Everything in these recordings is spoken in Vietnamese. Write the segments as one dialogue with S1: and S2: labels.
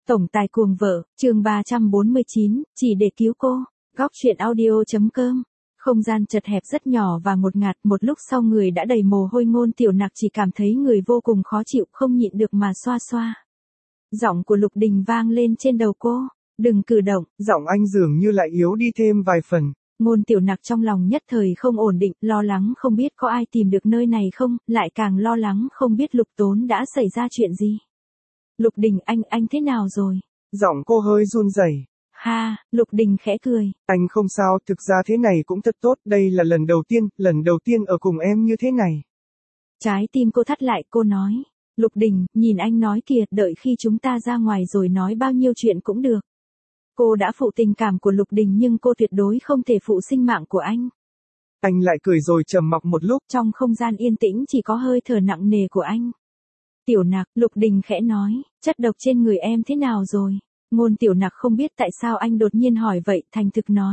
S1: Tổng tài cuồng vợ, chương 349, chỉ để cứu cô. Góc truyện audio.com. Không gian chật hẹp rất nhỏ và ngột ngạt, một lúc sau người đã đầy mồ hôi. Ngôn Tiểu Nặc chỉ cảm thấy người vô cùng khó chịu, không nhịn được mà xoa xoa. Giọng của Lục Đình vang lên trên đầu cô, đừng cử động.
S2: Giọng anh dường như lại yếu đi thêm vài phần.
S1: Ngôn Tiểu Nặc trong lòng nhất thời không ổn định, lo lắng không biết có ai tìm được nơi này không, lại càng lo lắng không biết Lục Tốn đã xảy ra chuyện gì. Lục Đình, anh thế nào rồi?
S2: Giọng cô hơi run rẩy.
S1: Ha, Lục Đình khẽ cười.
S2: Anh không sao, thực ra thế này cũng thật tốt, đây là lần đầu tiên ở cùng em như thế này.
S1: Trái tim cô thắt lại, cô nói. Lục Đình, nhìn anh nói kìa, đợi khi chúng ta ra ngoài rồi nói bao nhiêu chuyện cũng được. Cô đã phụ tình cảm của Lục Đình nhưng cô tuyệt đối không thể phụ sinh mạng của anh.
S2: Anh lại cười rồi trầm mặc một lúc.
S1: Trong không gian yên tĩnh chỉ có hơi thở nặng nề của anh. Tiểu Nặc, Lục Đình khẽ nói, chất độc trên người em thế nào rồi? Ngôn Tiểu Nặc không biết tại sao anh đột nhiên hỏi vậy, thành thực nói.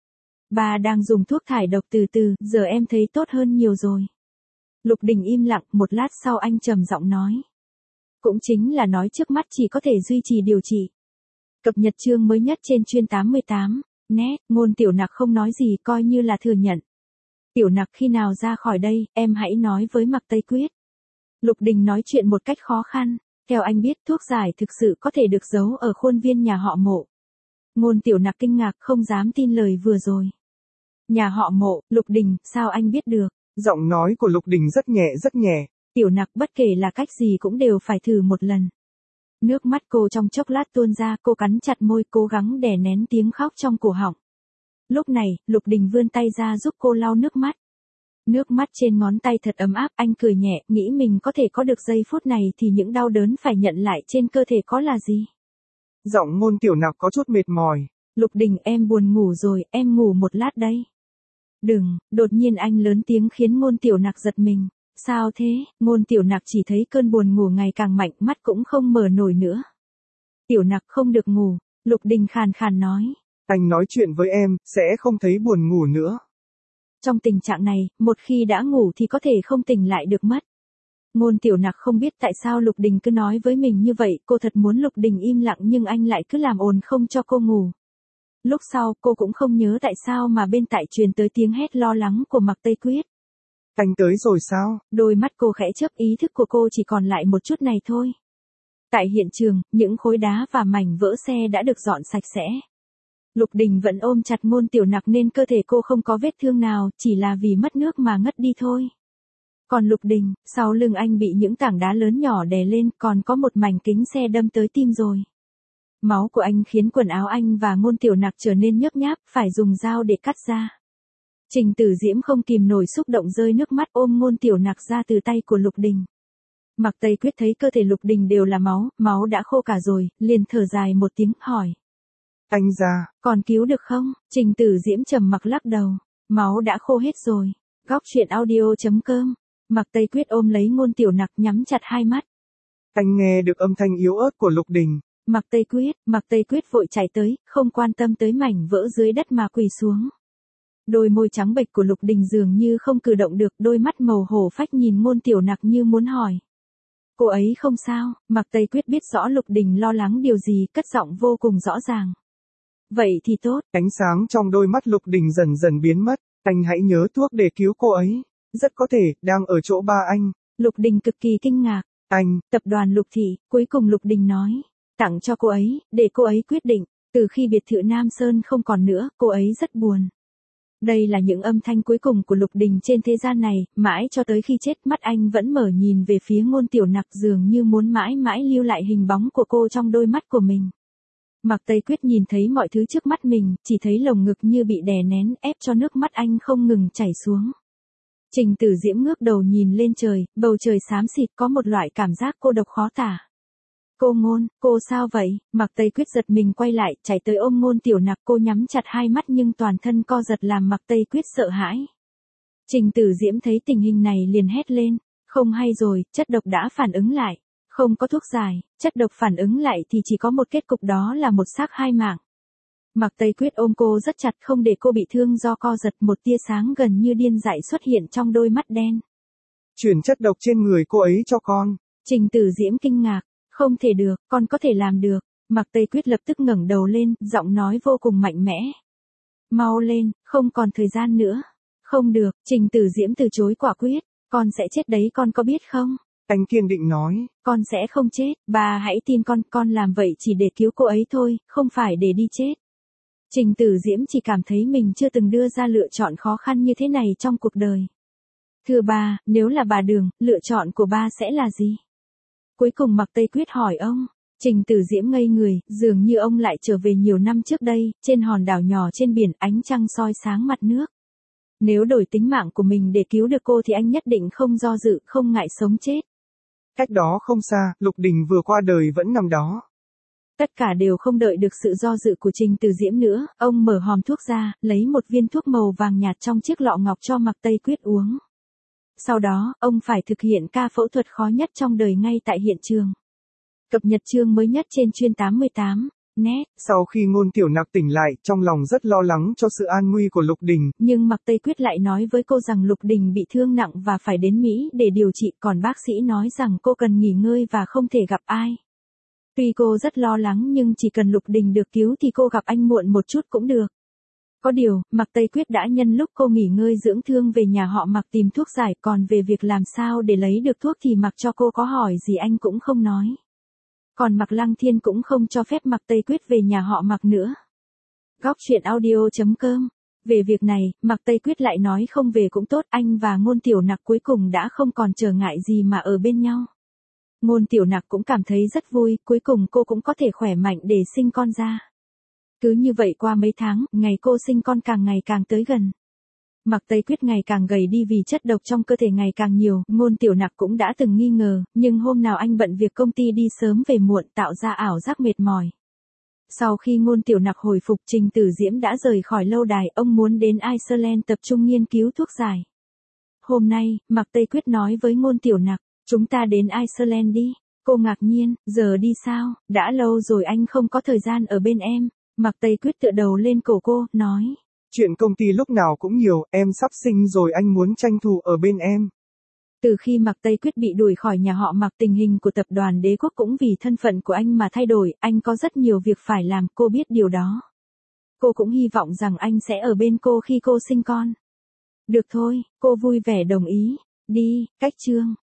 S1: Bà đang dùng thuốc thải độc từ từ, giờ em thấy tốt hơn nhiều rồi. Lục Đình im lặng, một lát sau anh trầm giọng nói. Cũng chính là nói trước mắt chỉ có thể duy trì điều trị. Cập nhật chương mới nhất trên chuyên 88, net. Ngôn Tiểu Nặc không nói gì, coi như là thừa nhận. Tiểu Nặc, khi nào ra khỏi đây, em hãy nói với Mạc Tây Quyết. Lục Đình nói chuyện một cách khó khăn. Theo anh biết, thuốc giải thực sự có thể được giấu ở khuôn viên nhà họ Mộ. Ngôn Tiểu Nặc kinh ngạc, không dám tin lời vừa rồi. Nhà họ Mộ, Lục Đình, sao anh biết được?
S2: Giọng nói của Lục Đình rất nhẹ rất nhẹ.
S1: Tiểu Nặc, bất kể là cách gì cũng đều phải thử một lần. Nước mắt cô trong chốc lát tuôn ra, cô cắn chặt môi, cố gắng đè nén tiếng khóc trong cổ họng. Lúc này, Lục Đình vươn tay ra giúp cô lau nước mắt. Nước mắt trên ngón tay thật ấm áp, anh cười nhẹ, nghĩ mình có thể có được giây phút này thì những đau đớn phải nhận lại trên cơ thể có là gì.
S2: Giọng Ngôn Tiểu Nặc có chút mệt mỏi.
S1: Lục Đình, em buồn ngủ rồi, em ngủ một lát đây. Đừng, đột nhiên anh lớn tiếng khiến Ngôn Tiểu Nặc giật mình. Sao thế? Ngôn Tiểu Nặc chỉ thấy cơn buồn ngủ ngày càng mạnh, mắt cũng không mở nổi nữa. Tiểu Nặc không được ngủ, Lục Đình khàn khàn nói.
S2: Anh nói chuyện với em, sẽ không thấy buồn ngủ nữa.
S1: Trong tình trạng này, một khi đã ngủ thì có thể không tỉnh lại được mất. Ngôn Tiểu Nặc không biết tại sao Lục Đình cứ nói với mình như vậy, cô thật muốn Lục Đình im lặng nhưng anh lại cứ làm ồn không cho cô ngủ. Lúc sau, cô cũng không nhớ tại sao mà bên tai truyền tới tiếng hét lo lắng của Mạc Tây Quyết.
S2: Anh tới rồi sao?
S1: Đôi mắt cô khẽ chớp, ý thức của cô chỉ còn lại một chút này thôi. Tại hiện trường, những khối đá và mảnh vỡ xe đã được dọn sạch sẽ. Lục Đình vẫn ôm chặt Ngôn Tiểu Nặc nên cơ thể cô không có vết thương nào, chỉ là vì mất nước mà ngất đi thôi. Còn Lục Đình, sau lưng anh bị những tảng đá lớn nhỏ đè lên, còn có một mảnh kính xe đâm tới tim rồi. Máu của anh khiến quần áo anh và Ngôn Tiểu Nặc trở nên nhớp nháp, phải dùng dao để cắt ra. Trình Tử Diễm không kìm nổi xúc động rơi nước mắt, ôm Ngôn Tiểu Nặc ra từ tay của Lục Đình. Mạc Tây Quyết thấy cơ thể Lục Đình đều là máu đã khô cả rồi, liền thở dài một tiếng, hỏi.
S2: Anh ra,
S1: còn cứu được không? Trình Tử Diễm trầm mặc lắc đầu, máu đã khô hết rồi. Góc truyện audio.com. Mạc Tây Quyết ôm lấy Ngôn Tiểu Nặc, nhắm chặt hai mắt.
S2: Anh nghe được âm thanh yếu ớt của Lục Đình.
S1: Mạc Tây Quyết vội chạy tới, không quan tâm tới mảnh vỡ dưới đất mà quỳ xuống. Đôi môi trắng bệch của Lục Đình dường như không cử động được, đôi mắt màu hổ phách nhìn Ngôn Tiểu Nặc như muốn hỏi. Cô ấy không sao? Mạc Tây Quyết biết rõ Lục Đình lo lắng điều gì, cất giọng vô cùng rõ ràng. Vậy thì tốt.
S2: Ánh sáng trong đôi mắt Lục Đình dần dần biến mất. Anh hãy nhớ thuốc để cứu cô ấy. Rất có thể, đang ở chỗ ba anh.
S1: Lục Đình cực kỳ kinh ngạc.
S2: Anh,
S1: tập đoàn Lục Thị, cuối cùng Lục Đình nói. Tặng cho cô ấy, để cô ấy quyết định. Từ khi biệt thự Nam Sơn không còn nữa, cô ấy rất buồn. Đây là những âm thanh cuối cùng của Lục Đình trên thế gian này, mãi cho tới khi chết, mắt anh vẫn mở nhìn về phía Ngôn Tiểu Nặc, dường như muốn mãi mãi lưu lại hình bóng của cô trong đôi mắt của mình. Mạc Tây Quyết nhìn thấy mọi thứ trước mắt mình, chỉ thấy lồng ngực như bị đè nén, ép cho nước mắt anh không ngừng chảy xuống. Trình Tử Diễm ngước đầu nhìn lên trời, bầu trời xám xịt, có một loại cảm giác cô độc khó tả. Cô Ngôn, cô sao vậy? Mạc Tây Quyết giật mình quay lại, chạy tới ôm Ngôn Tiểu Nặc, cô nhắm chặt hai mắt nhưng toàn thân co giật làm Mạc Tây Quyết sợ hãi. Trình Tử Diễm thấy tình hình này liền hét lên, không hay rồi, chất độc đã phản ứng lại. Không có thuốc giải, chất độc phản ứng lại thì chỉ có một kết cục, đó là một xác hai mạng. Mạc Tây Quyết ôm cô rất chặt không để cô bị thương do co giật, một tia sáng gần như điên dại xuất hiện trong đôi mắt đen.
S2: Chuyển chất độc trên người cô ấy cho con.
S1: Trình Tử Diễm kinh ngạc, không thể được, con có thể làm được. Mạc Tây Quyết lập tức ngẩng đầu lên, giọng nói vô cùng mạnh mẽ. Mau lên, không còn thời gian nữa. Không được, Trình Tử Diễm từ chối quả quyết. Con sẽ chết đấy, con có biết không?
S2: Anh kiên định nói.
S1: Con sẽ không chết, bà hãy tin con làm vậy chỉ để cứu cô ấy thôi, không phải để đi chết. Trình Tử Diễm chỉ cảm thấy mình chưa từng đưa ra lựa chọn khó khăn như thế này trong cuộc đời. Thưa bà, nếu là bà Đường, lựa chọn của bà sẽ là gì? Cuối cùng Mạc Tây Quyết hỏi ông. Trình Tử Diễm ngây người, dường như ông lại trở về nhiều năm trước đây, trên hòn đảo nhỏ trên biển, ánh trăng soi sáng mặt nước. Nếu đổi tính mạng của mình để cứu được cô thì anh nhất định không do dự, không ngại sống chết.
S2: Cách đó không xa, Lục Đình vừa qua đời vẫn nằm đó.
S1: Tất cả đều không đợi được sự do dự của Trình Tử Diễm nữa, ông mở hòm thuốc ra, lấy một viên thuốc màu vàng nhạt trong chiếc lọ ngọc cho Mạc Tây Quyết uống. Sau đó, ông phải thực hiện ca phẫu thuật khó nhất trong đời ngay tại hiện trường. Cập nhật chương mới nhất trên chuyên 88. Net.
S2: Sau khi Ngôn Tiểu Nặc tỉnh lại, trong lòng rất lo lắng cho sự an nguy của Lục Đình.
S1: Nhưng Mạc Tây Quyết lại nói với cô rằng Lục Đình bị thương nặng và phải đến Mỹ để điều trị, còn bác sĩ nói rằng cô cần nghỉ ngơi và không thể gặp ai. Tuy cô rất lo lắng nhưng chỉ cần Lục Đình được cứu thì cô gặp anh muộn một chút cũng được. Có điều, Mạc Tây Quyết đã nhân lúc cô nghỉ ngơi dưỡng thương về nhà họ Mạc tìm thuốc giải, còn về việc làm sao để lấy được thuốc thì mặc cho cô có hỏi gì anh cũng không nói. Còn Mạc Lăng Thiên cũng không cho phép Mạc Tây Quyết về nhà họ Mạc nữa. Góc truyện audio.com. Về việc này, Mạc Tây Quyết lại nói không về cũng tốt, anh và Ngôn Tiểu Nặc cuối cùng đã không còn trở ngại gì mà ở bên nhau. Ngôn Tiểu Nặc cũng cảm thấy rất vui, cuối cùng cô cũng có thể khỏe mạnh để sinh con ra. Cứ như vậy qua mấy tháng, ngày cô sinh con càng ngày càng tới gần. Mạc Tây Quyết ngày càng gầy đi vì chất độc trong cơ thể ngày càng nhiều, Ngôn Tiểu Nặc cũng đã từng nghi ngờ, nhưng hôm nào anh bận việc công ty đi sớm về muộn tạo ra ảo giác mệt mỏi. Sau khi Ngôn Tiểu Nặc hồi phục, Trình Tử Diễm đã rời khỏi lâu đài, ông muốn đến Iceland tập trung nghiên cứu thuốc giải. Hôm nay, Mạc Tây Quyết nói với Ngôn Tiểu Nặc, chúng ta đến Iceland đi. Cô ngạc nhiên, giờ đi sao, đã lâu rồi anh không có thời gian ở bên em. Mạc Tây Quyết tựa đầu lên cổ cô, nói.
S2: Chuyện công ty lúc nào cũng nhiều, em sắp sinh rồi anh muốn tranh thủ ở bên em.
S1: Từ khi Mạc Tây Quyết bị đuổi khỏi nhà họ Mạc, tình hình của tập đoàn Đế Quốc cũng vì thân phận của anh mà thay đổi, anh có rất nhiều việc phải làm, cô biết điều đó. Cô cũng hy vọng rằng anh sẽ ở bên cô khi cô sinh con. Được thôi, cô vui vẻ đồng ý. Đi, cách chương.